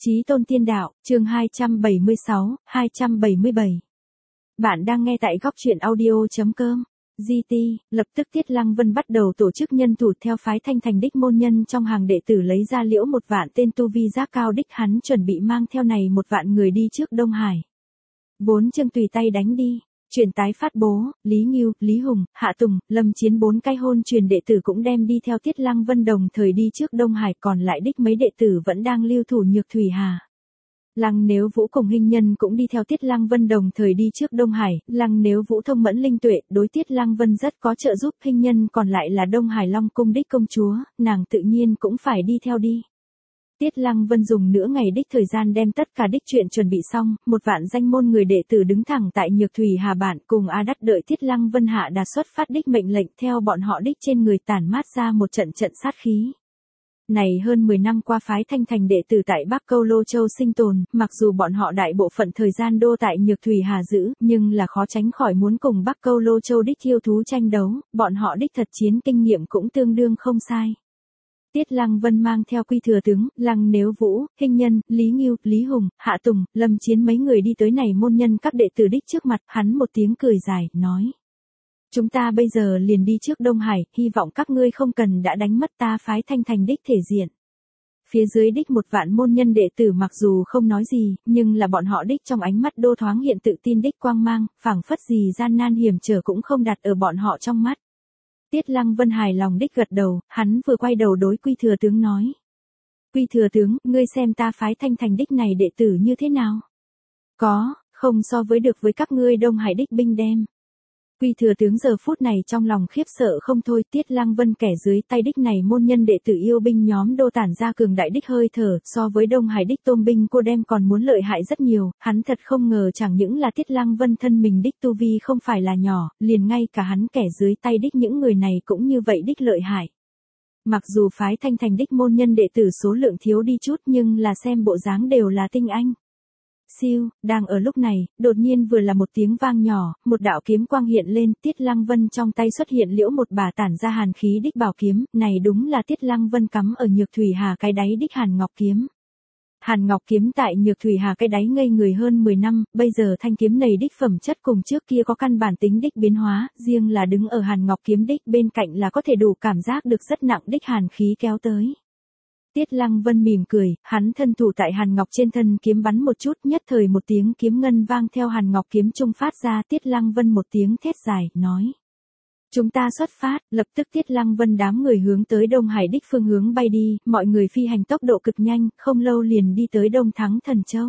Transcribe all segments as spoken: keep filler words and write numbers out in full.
Chí Tôn Tiên Đạo, chương hai trăm bảy mươi sáu, hai trăm bảy mươi bảy. Bạn đang nghe tại góc truyện audio.com. giê tê, lập tức Tiết Lăng Vân bắt đầu tổ chức nhân thủ theo phái Thanh Thành đích môn nhân trong hàng đệ tử lấy ra liễu một vạn tên tu vi giác cao đích, hắn chuẩn bị mang theo này một vạn người đi trước Đông Hải. Bốn chương tùy tay đánh đi. Truyền tái phát bố, Lý Ngưu, Lý Hùng, Hạ Tùng, Lâm Chiến bốn cái hôn truyền đệ tử cũng đem đi theo Tiết Lăng Vân đồng thời đi trước Đông Hải, còn lại đích mấy đệ tử vẫn đang lưu thủ Nhược Thủy Hà. Lăng Nếu Vũ cùng Hinh Nhân cũng đi theo Tiết Lăng Vân đồng thời đi trước Đông Hải, Lăng Nếu Vũ thông mẫn linh tuệ, đối Tiết Lăng Vân rất có trợ giúp, Hinh Nhân còn lại là Đông Hải Long cung đích công chúa, nàng tự nhiên cũng phải đi theo đi. Tiết Lăng Vân dùng nửa ngày đích thời gian đem tất cả đích chuyện chuẩn bị xong, một vạn danh môn người đệ tử đứng thẳng tại Nhược Thủy Hà bản cùng A Đắt đợi Tiết Lăng Vân hạ đạt xuất phát đích mệnh lệnh, theo bọn họ đích trên người tản mát ra một trận trận sát khí. Này hơn mười năm qua phái Thanh Thành đệ tử tại Bắc Câu Lô Châu sinh tồn, mặc dù bọn họ đại bộ phận thời gian đô tại Nhược Thủy Hà giữ, nhưng là khó tránh khỏi muốn cùng Bắc Câu Lô Châu đích yêu thú tranh đấu, bọn họ đích thật chiến kinh nghiệm cũng tương đương không sai. Tiết Lăng Vân mang theo Quy Thừa Tướng, Lăng Nếu Vũ, Hinh Nhân, Lý Ngưu, Lý Hùng, Hạ Tùng, Lâm Chiến mấy người đi tới này môn nhân các đệ tử đích trước mặt, hắn một tiếng cười dài, nói. Chúng ta bây giờ liền đi trước Đông Hải, hy vọng các ngươi không cần đã đánh mất ta phái Thanh Thành đích thể diện. Phía dưới đích một vạn môn nhân đệ tử mặc dù không nói gì, nhưng là bọn họ đích trong ánh mắt đô thoáng hiện tự tin đích quang mang, phảng phất gì gian nan hiểm trở cũng không đặt ở bọn họ trong mắt. Tiết Lăng Vân hài lòng đích gật đầu, hắn vừa quay đầu đối Quy Thừa Tướng nói. Quy Thừa Tướng, ngươi xem ta phái Thanh Thành đích này đệ tử như thế nào? Có, không so với được với các ngươi Đông Hải đích binh đem. Quy Thừa Tướng giờ phút này trong lòng khiếp sợ không thôi, Tiết Lăng Vân kẻ dưới tay đích này môn nhân đệ tử yêu binh nhóm đô tản ra cường đại đích hơi thở, so với Đông Hải đích tôm binh cô đem còn muốn lợi hại rất nhiều, hắn thật không ngờ chẳng những là Tiết Lăng Vân thân mình đích tu vi không phải là nhỏ, liền ngay cả hắn kẻ dưới tay đích những người này cũng như vậy đích lợi hại. Mặc dù phái Thanh Thành đích môn nhân đệ tử số lượng thiếu đi chút nhưng là xem bộ dáng đều là tinh anh. Siêu, đang ở lúc này, đột nhiên vừa là một tiếng vang nhỏ, một đạo kiếm quang hiện lên, Tiết Lăng Vân trong tay xuất hiện liễu một bà tản ra hàn khí đích bảo kiếm, này đúng là Tiết Lăng Vân cắm ở Nhược Thủy Hà cái đáy đích Hàn Ngọc kiếm. Hàn Ngọc kiếm tại Nhược Thủy Hà cái đáy ngây người hơn mười năm, bây giờ thanh kiếm này đích phẩm chất cùng trước kia có căn bản tính đích biến hóa, riêng là đứng ở Hàn Ngọc kiếm đích bên cạnh là có thể đủ cảm giác được rất nặng đích hàn khí kéo tới. Tiết Lăng Vân mỉm cười, hắn thân thủ tại Hàn Ngọc trên thân kiếm bắn một chút, nhất thời một tiếng kiếm ngân vang theo Hàn Ngọc kiếm trung phát ra, Tiết Lăng Vân một tiếng thét dài, nói. Chúng ta xuất phát, lập tức Tiết Lăng Vân đám người hướng tới Đông Hải đích phương hướng bay đi, mọi người phi hành tốc độ cực nhanh, không lâu liền đi tới Đông Thắng Thần Châu.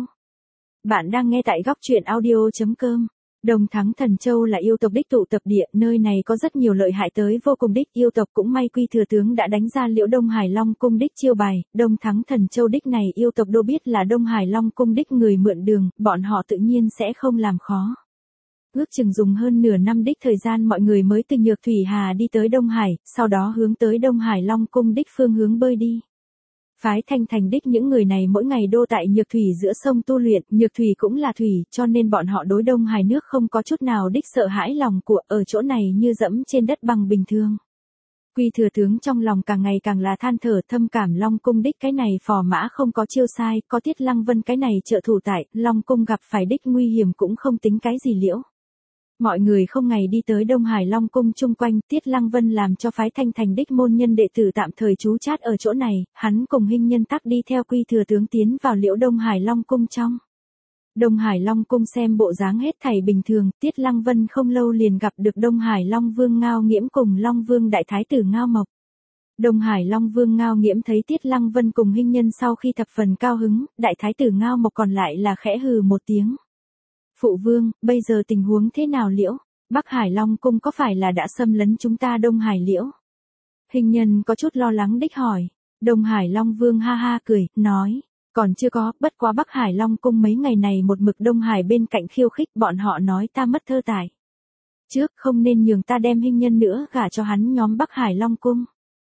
Bạn đang nghe tại góc truyện audio.com. Đông Thắng Thần Châu là yêu tộc đích tụ tập địa, nơi này có rất nhiều lợi hại tới vô cùng đích, yêu tộc cũng may Quy Thừa Tướng đã đánh ra liễu Đông Hải Long cung đích chiêu bài, Đông Thắng Thần Châu đích này yêu tộc đô biết là Đông Hải Long cung đích người mượn đường, bọn họ tự nhiên sẽ không làm khó. Ước chừng dùng hơn nửa năm đích thời gian mọi người mới từ Nhược Thủy Hà đi tới Đông Hải, sau đó hướng tới Đông Hải Long cung đích phương hướng bơi đi. Phái Thanh Thành đích những người này mỗi ngày đô tại Nhược Thủy giữa sông tu luyện, Nhược Thủy cũng là thủy, cho nên bọn họ đối Đông Hải nước không có chút nào đích sợ hãi lòng của, ở chỗ này như dẫm trên đất bằng bình thường. Quy Thừa Tướng trong lòng càng ngày càng là than thở, thâm cảm Long cung đích cái này phò mã không có chiêu sai, có Tiết Lăng Vân cái này trợ thủ tại, Long cung gặp phải đích nguy hiểm cũng không tính cái gì liễu. Mọi người không ngày đi tới Đông Hải Long cung chung quanh, Tiết Lăng Vân làm cho phái Thanh Thành đích môn nhân đệ tử tạm thời trú chát ở chỗ này, hắn cùng Hinh Nhân tắc đi theo Quy Thừa Tướng tiến vào liễu Đông Hải Long cung trong. Đông Hải Long cung xem bộ dáng hết thảy bình thường, Tiết Lăng Vân không lâu liền gặp được Đông Hải Long Vương Ngao Nghiễm cùng Long Vương Đại Thái tử Ngao Mộc. Đông Hải Long Vương Ngao Nghiễm thấy Tiết Lăng Vân cùng Hinh Nhân sau khi thập phần cao hứng, Đại Thái tử Ngao Mộc còn lại là khẽ hừ một tiếng. Phụ vương, bây giờ tình huống thế nào liễu? Bắc Hải Long cung có phải là đã xâm lấn chúng ta Đông Hải liễu? Hinh Nhân có chút lo lắng đích hỏi. Đông Hải Long Vương ha ha cười, nói. Còn chưa có, bất quá Bắc Hải Long cung mấy ngày này một mực Đông Hải bên cạnh khiêu khích, bọn họ nói ta mất thơ tài. Trước không nên nhường ta đem Hinh Nhân nữa gả cho hắn nhóm Bắc Hải Long cung.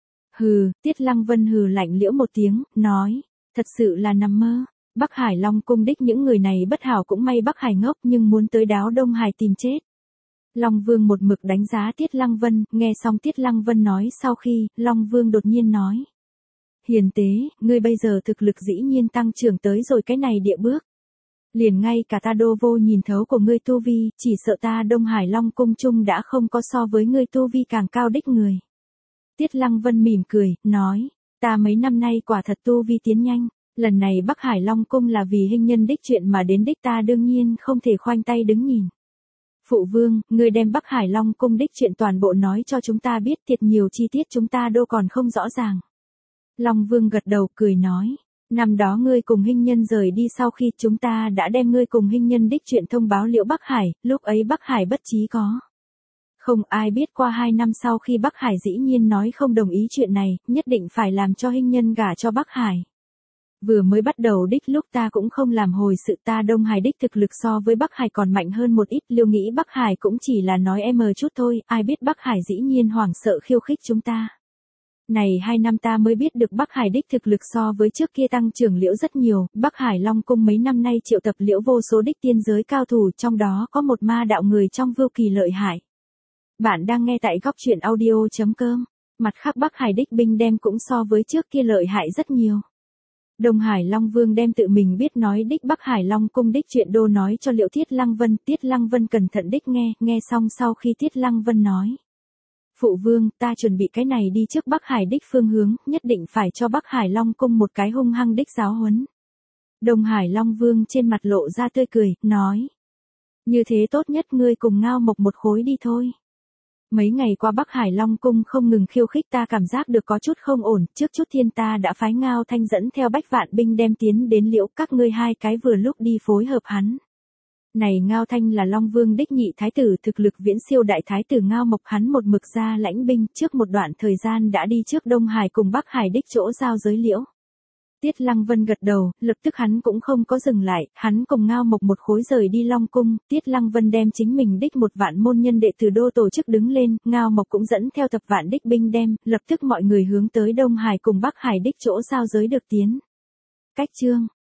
Hừ, Tiết Lăng Vân hừ lạnh liễu một tiếng, nói. Thật sự là nằm mơ. Bắc Hải Long cung đích những người này bất hảo cũng may Bắc Hải ngốc nhưng muốn tới đáo Đông Hải tìm chết. Long Vương một mực đánh giá Tiết Lăng Vân, nghe xong Tiết Lăng Vân nói sau khi, Long Vương đột nhiên nói. hiền tế, ngươi bây giờ thực lực dĩ nhiên tăng trưởng tới rồi cái này địa bước. Liền ngay cả ta đô vô nhìn thấu của ngươi tu vi, chỉ sợ ta Đông Hải Long cung chung đã không có so với ngươi tu vi càng cao đích người. Tiết Lăng Vân mỉm cười, nói, ta mấy năm nay quả thật tu vi tiến nhanh, lần này Bắc Hải Long cung là vì hình nhân đích chuyện mà đến đích ta đương nhiên không thể khoanh tay đứng nhìn. Phụ vương, ngươi đem Bắc Hải Long cung đích chuyện toàn bộ nói cho chúng ta biết, thiệt nhiều chi tiết chúng ta đâu còn không rõ ràng. Long Vương gật đầu cười nói, năm đó ngươi cùng hình nhân rời đi sau khi chúng ta đã đem ngươi cùng hình nhân đích chuyện thông báo Liễu Bắc Hải, lúc ấy Bắc Hải bất trí có. Không ai biết qua hai năm sau khi Bắc Hải dĩ nhiên nói không đồng ý chuyện này, nhất định phải làm cho hình nhân gả cho Bắc Hải. Vừa mới bắt đầu đích lúc ta cũng không làm hồi sự, ta Đông Hải đích thực lực so với Bắc Hải còn mạnh hơn một ít, liêu nghĩ Bắc Hải cũng chỉ là nói em mờ chút thôi, ai biết Bắc Hải dĩ nhiên hoảng sợ khiêu khích chúng ta. Này hai năm ta mới biết được Bắc Hải đích thực lực so với trước kia tăng trưởng liễu rất nhiều, Bắc Hải Long cung mấy năm nay triệu tập liễu vô số đích tiên giới cao thủ, trong đó có một ma đạo người trong vưu kỳ lợi hại. Bạn đang nghe tại góc truyện audio chấm com, mặt khác Bắc Hải đích binh đem cũng so với trước kia lợi hại rất nhiều. Đông Hải Long Vương đem tự mình biết nói đích Bắc Hải Long cung đích chuyện đô nói cho Liễu Tiết Lăng Vân, Tiết Lăng Vân cẩn thận đích nghe, nghe xong sau khi Tiết Lăng Vân nói. Phụ vương, ta chuẩn bị cái này đi trước Bắc Hải đích phương hướng, nhất định phải cho Bắc Hải Long cung một cái hung hăng đích giáo huấn. Đông Hải Long Vương trên mặt lộ ra tươi cười, nói. Như thế tốt nhất ngươi cùng Ngao Mộc một khối đi thôi. Mấy ngày qua Bắc Hải Long cung không ngừng khiêu khích, ta cảm giác được có chút không ổn, trước chút thiên ta đã phái Ngao Thanh dẫn theo bách vạn binh đem tiến đến Liễu, các ngươi hai cái vừa lúc đi phối hợp hắn. Này Ngao Thanh là Long Vương đích nhị thái tử, thực lực viễn siêu đại thái tử Ngao Mộc, hắn một mực ra lãnh binh, trước một đoạn thời gian đã đi trước Đông Hải cùng Bắc Hải đích chỗ giao giới Liễu. Tiết Lăng Vân gật đầu, lập tức hắn cũng không có dừng lại, hắn cùng Ngao Mộc một khối rời đi Long cung, Tiết Lăng Vân đem chính mình đích một vạn môn nhân đệ tử đô tổ chức đứng lên, Ngao Mộc cũng dẫn theo thập vạn đích binh đem, lập tức mọi người hướng tới Đông Hải cùng Bắc Hải đích chỗ giao giới được tiến. Cách chương